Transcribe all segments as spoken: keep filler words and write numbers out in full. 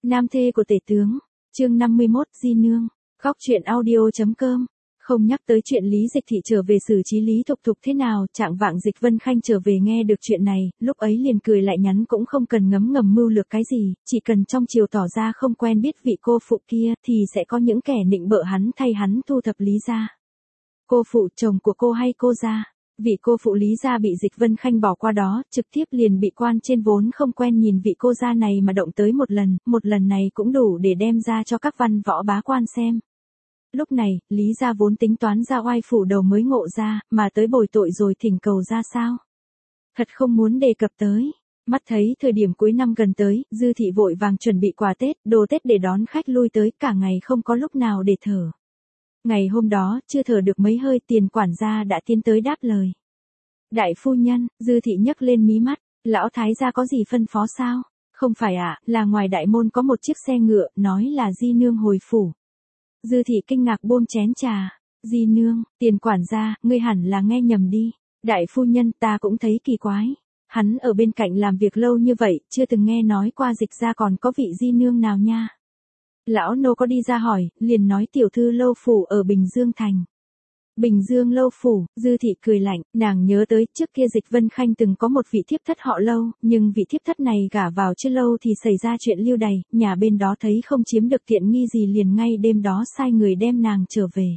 Nam thê của tể tướng, chương năm mươi mốt, Di Nương, góc truyện audio.com. Không nhắc tới chuyện Lý Dịch Thị trở về xử trí Lý Thục Thục thế nào, trạng vạng Dịch Vân Khanh trở về nghe được chuyện này, lúc ấy liền cười lại nhắn cũng không cần ngấm ngầm mưu lược cái gì, chỉ cần trong chiều tỏ ra không quen biết vị cô phụ kia thì sẽ có những kẻ nịnh bợ hắn thay hắn thu thập Lý gia. Cô phụ chồng của cô hay cô gia? Vị cô phụ Lý gia bị Dịch Vân Khanh bỏ qua đó, trực tiếp liền bị quan trên vốn không quen nhìn vị cô gia này mà động tới một lần, một lần này cũng đủ để đem ra cho các văn võ bá quan xem. Lúc này, Lý gia vốn tính toán ra oai phủ đầu mới ngộ ra, mà tới bồi tội rồi thỉnh cầu ra sao? Thật không muốn đề cập tới. Mắt thấy thời điểm cuối năm gần tới, Dư thị vội vàng chuẩn bị quà Tết, đồ Tết để đón khách lui tới, cả ngày không có lúc nào để thở. Ngày hôm đó, chưa thở được mấy hơi, Tiền quản gia đã tiến tới đáp lời. Đại phu nhân, Dư thị nhấc lên mí mắt, lão thái gia có gì phân phó sao? Không phải ạ, à, là ngoài đại môn có một chiếc xe ngựa, nói là Di Nương hồi phủ. Dư thị kinh ngạc buông chén trà. Di Nương, Tiền quản gia, ngươi hẳn là nghe nhầm đi. Đại phu nhân, ta cũng thấy kỳ quái. Hắn ở bên cạnh làm việc lâu như vậy, chưa từng nghe nói qua Dịch gia còn có vị Di Nương nào nha. Lão nô có đi ra hỏi, liền nói tiểu thư lâu phủ ở Bình Dương thành. Bình Dương lâu phủ, Dư thị cười lạnh, nàng nhớ tới trước kia Dịch Vân Khanh từng có một vị thiếp thất họ Lâu, nhưng vị thiếp thất này gả vào chưa lâu thì xảy ra chuyện lưu đày, nhà bên đó thấy không chiếm được tiện nghi gì liền ngay đêm đó sai người đem nàng trở về.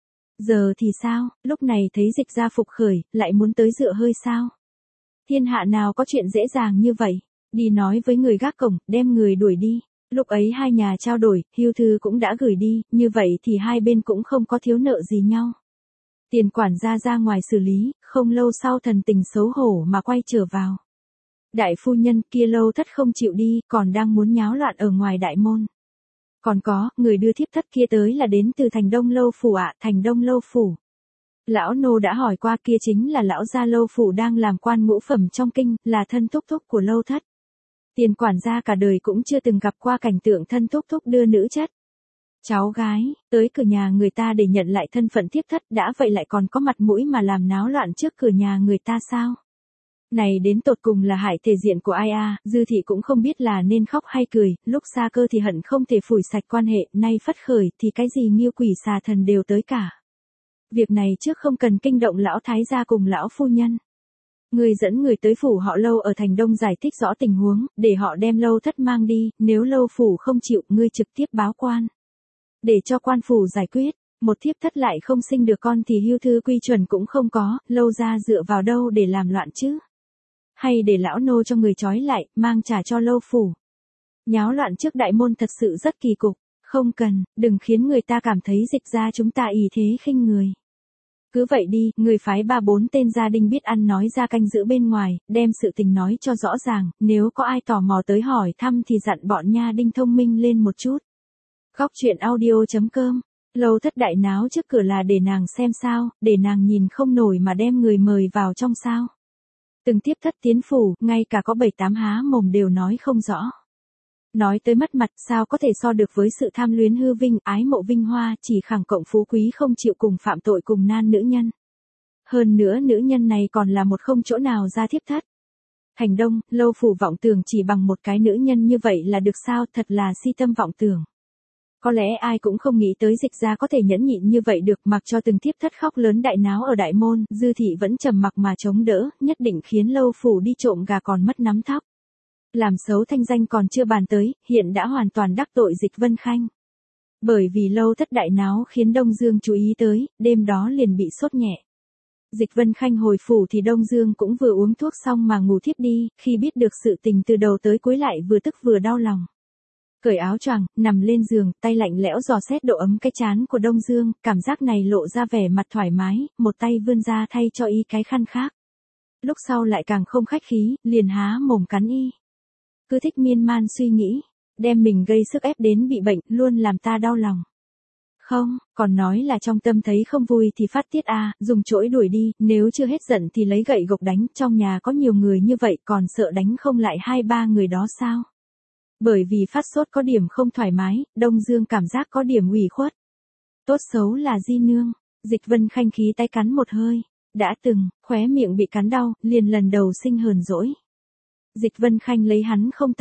Giờ thì sao, lúc này thấy Dịch gia phục khởi, lại muốn tới dựa hơi sao? Thiên hạ nào có chuyện dễ dàng như vậy, đi nói với người gác cổng, đem người đuổi đi. Lúc ấy hai nhà trao đổi, hưu thư cũng đã gửi đi, như vậy thì hai bên cũng không có thiếu nợ gì nhau. Tiền quản gia ra ngoài xử lý, không lâu sau thần tình xấu hổ mà quay trở vào. Đại phu nhân kia Lâu thất không chịu đi, còn đang muốn nháo loạn ở ngoài đại môn. Còn có, người đưa thiếp thất kia tới là đến từ thành Đông Lâu phủ ạ, à, thành Đông Lâu phủ. Lão nô đã hỏi qua, kia chính là lão gia Lâu phủ đang làm quan ngũ phẩm trong kinh, là thân thúc thúc của Lâu thất. Tiền quản gia cả đời cũng chưa từng gặp qua cảnh tượng thân thúc thúc đưa nữ chất. Cháu gái, tới cửa nhà người ta để nhận lại thân phận thiếp thất, đã vậy lại còn có mặt mũi mà làm náo loạn trước cửa nhà người ta sao? Này đến tột cùng là hại thể diện của ai a? Dư thị cũng không biết là nên khóc hay cười, lúc xa cơ thì hận không thể phủi sạch quan hệ, nay phất khởi thì cái gì nghiêu quỷ xà thần đều tới cả. Việc này trước không cần kinh động lão thái gia cùng lão phu nhân. Người dẫn người tới phủ họ Lâu ở thành Đông giải thích rõ tình huống, để họ đem Lâu thất mang đi, nếu Lâu phủ không chịu, ngươi trực tiếp báo quan. Để cho quan phủ giải quyết, một thiếp thất lại không sinh được con thì hưu thư quy chuẩn cũng không có, Lâu ra dựa vào đâu để làm loạn chứ? Hay để lão nô cho người trói lại, mang trả cho Lâu phủ. Nháo loạn trước đại môn thật sự rất kỳ cục, không cần, đừng khiến người ta cảm thấy Dịch gia chúng ta ỷ thế khinh người. Cứ vậy đi, người phái ba bốn tên gia đình biết ăn nói ra canh giữ bên ngoài, đem sự tình nói cho rõ ràng, nếu có ai tò mò tới hỏi thăm thì dặn bọn nha đinh thông minh lên một chút. Góc truyện audio.com. Lâu thất đại náo trước cửa là để nàng xem sao, để nàng nhìn không nổi mà đem người mời vào trong sao. Từng tiếp thất tiến phủ, ngay cả có bảy tám há mồm đều nói không rõ. Nói tới mất mặt, sao có thể so được với sự tham luyến hư vinh, ái mộ vinh hoa, chỉ khẳng cộng phú quý không chịu cùng phạm tội cùng nan nữ nhân. Hơn nữa nữ nhân này còn là một không chỗ nào ra thiếp thất. Thành Đông, Lâu phủ vọng tưởng chỉ bằng một cái nữ nhân như vậy là được sao, thật là si tâm vọng tưởng. Có lẽ ai cũng không nghĩ tới Dịch gia có thể nhẫn nhịn như vậy được, mặc cho từng thiếp thất khóc lớn đại náo ở đại môn, Dư thị vẫn trầm mặc mà chống đỡ, nhất định khiến Lâu phủ đi trộm gà còn mất nắm thóc. Làm xấu thanh danh còn chưa bàn tới, hiện đã hoàn toàn đắc tội Dịch Vân Khanh. Bởi vì Lâu thất đại náo khiến Đông Dương chú ý tới, đêm đó liền bị sốt nhẹ. Dịch Vân Khanh hồi phủ thì Đông Dương cũng vừa uống thuốc xong mà ngủ thiếp đi, khi biết được sự tình từ đầu tới cuối lại vừa tức vừa đau lòng. Cởi áo choàng, nằm lên giường, tay lạnh lẽo dò xét độ ấm cái trán của Đông Dương, cảm giác này lộ ra vẻ mặt thoải mái, một tay vươn ra thay cho y cái khăn khác. Lúc sau lại càng không khách khí, liền há mồm cắn y. Cứ thích miên man suy nghĩ, đem mình gây sức ép đến bị bệnh, luôn làm ta đau lòng. Không, còn nói là trong tâm thấy không vui thì phát tiết a, dùng chổi đuổi đi, nếu chưa hết giận thì lấy gậy gộc đánh, trong nhà có nhiều người như vậy còn sợ đánh không lại hai ba người đó sao? Bởi vì phát sốt có điểm không thoải mái, Đông Dương cảm giác có điểm ủy khuất. Tốt xấu là Di Nương, Dịch Vân Khanh khí tay cắn một hơi, đã từng, khóe miệng bị cắn đau, liền lần đầu sinh hờn dỗi. Dịch Vân Khanh lấy hắn không tạm,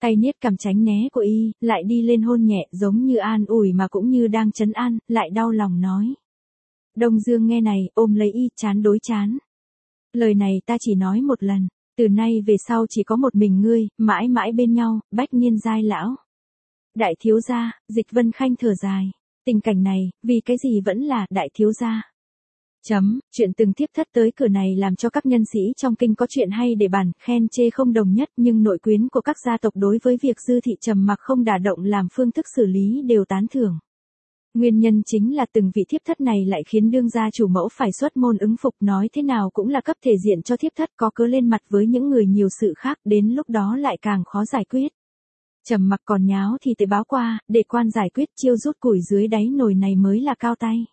Tay niết cầm tránh né của y, lại đi lên hôn nhẹ giống như an ủi mà cũng như đang trấn an, lại đau lòng nói. Đông Dương nghe này, ôm lấy y, chán đối chán. Lời này ta chỉ nói một lần, từ nay về sau chỉ có một mình ngươi, mãi mãi bên nhau, bách niên giai lão. Đại thiếu gia, Dịch Vân Khanh thở dài. Tình cảnh này, vì cái gì vẫn là đại thiếu gia. Chấm, chuyện từng thiếp thất tới cửa này làm cho các nhân sĩ trong kinh có chuyện hay để bàn, khen chê không đồng nhất, nhưng nội quyến của các gia tộc đối với việc Dư thị trầm mặc không đả động làm phương thức xử lý đều tán thưởng. Nguyên nhân chính là từng vị thiếp thất này lại khiến đương gia chủ mẫu phải xuất môn ứng phục, nói thế nào cũng là cấp thể diện cho thiếp thất, có cớ lên mặt với những người nhiều sự khác, đến lúc đó lại càng khó giải quyết. Trầm mặc còn nháo thì tế báo qua, để quan giải quyết, chiêu rút củi dưới đáy nồi này mới là cao tay.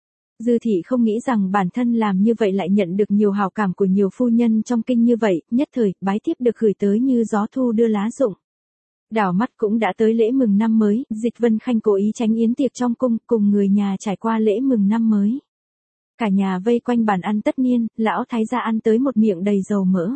Dư thị không nghĩ rằng bản thân làm như vậy lại nhận được nhiều hảo cảm của nhiều phu nhân trong kinh như vậy, nhất thời, bái thiếp được gửi tới như gió thu đưa lá rụng. Đảo mắt cũng đã tới lễ mừng năm mới, Dịch Vân Khanh cố ý tránh yến tiệc trong cung, cùng người nhà trải qua lễ mừng năm mới. Cả nhà vây quanh bàn ăn tất niên, lão thái gia ăn tới một miệng đầy dầu mỡ.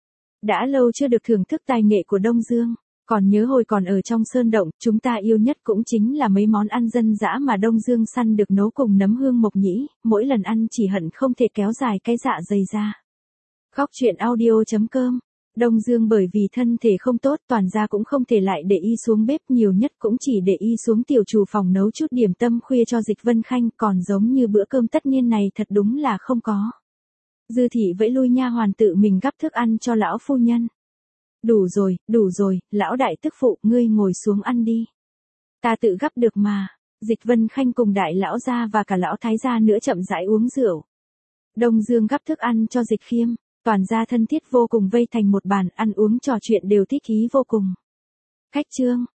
Đã lâu chưa được thưởng thức tài nghệ của Đông Dương. Còn nhớ hồi còn ở trong sơn động, chúng ta yêu nhất cũng chính là mấy món ăn dân dã mà Đông Dương săn được nấu cùng nấm hương mộc nhĩ, mỗi lần ăn chỉ hận không thể kéo dài cái dạ dày ra. Góc truyện audio chấm com. Đông Dương bởi vì thân thể không tốt, toàn ra cũng không thể lại để y xuống bếp, nhiều nhất cũng chỉ để y xuống tiểu trù phòng nấu chút điểm tâm khuya cho Dịch Vân Khanh, còn giống như bữa cơm tất niên này thật đúng là không có. Dư thị vẫy lui nha hoàn tự mình gắp thức ăn cho lão phu nhân. Đủ rồi, đủ rồi, lão đại tức phụ, ngươi ngồi xuống ăn đi. Ta tự gắp được mà. Dịch Vân Khanh cùng đại lão gia và cả lão thái gia nữa chậm rãi uống rượu. Đông Dương gắp thức ăn cho Dịch Khiêm, toàn gia thân thiết vô cùng vây thành một bàn ăn uống trò chuyện đều thích ý vô cùng. Khách trương,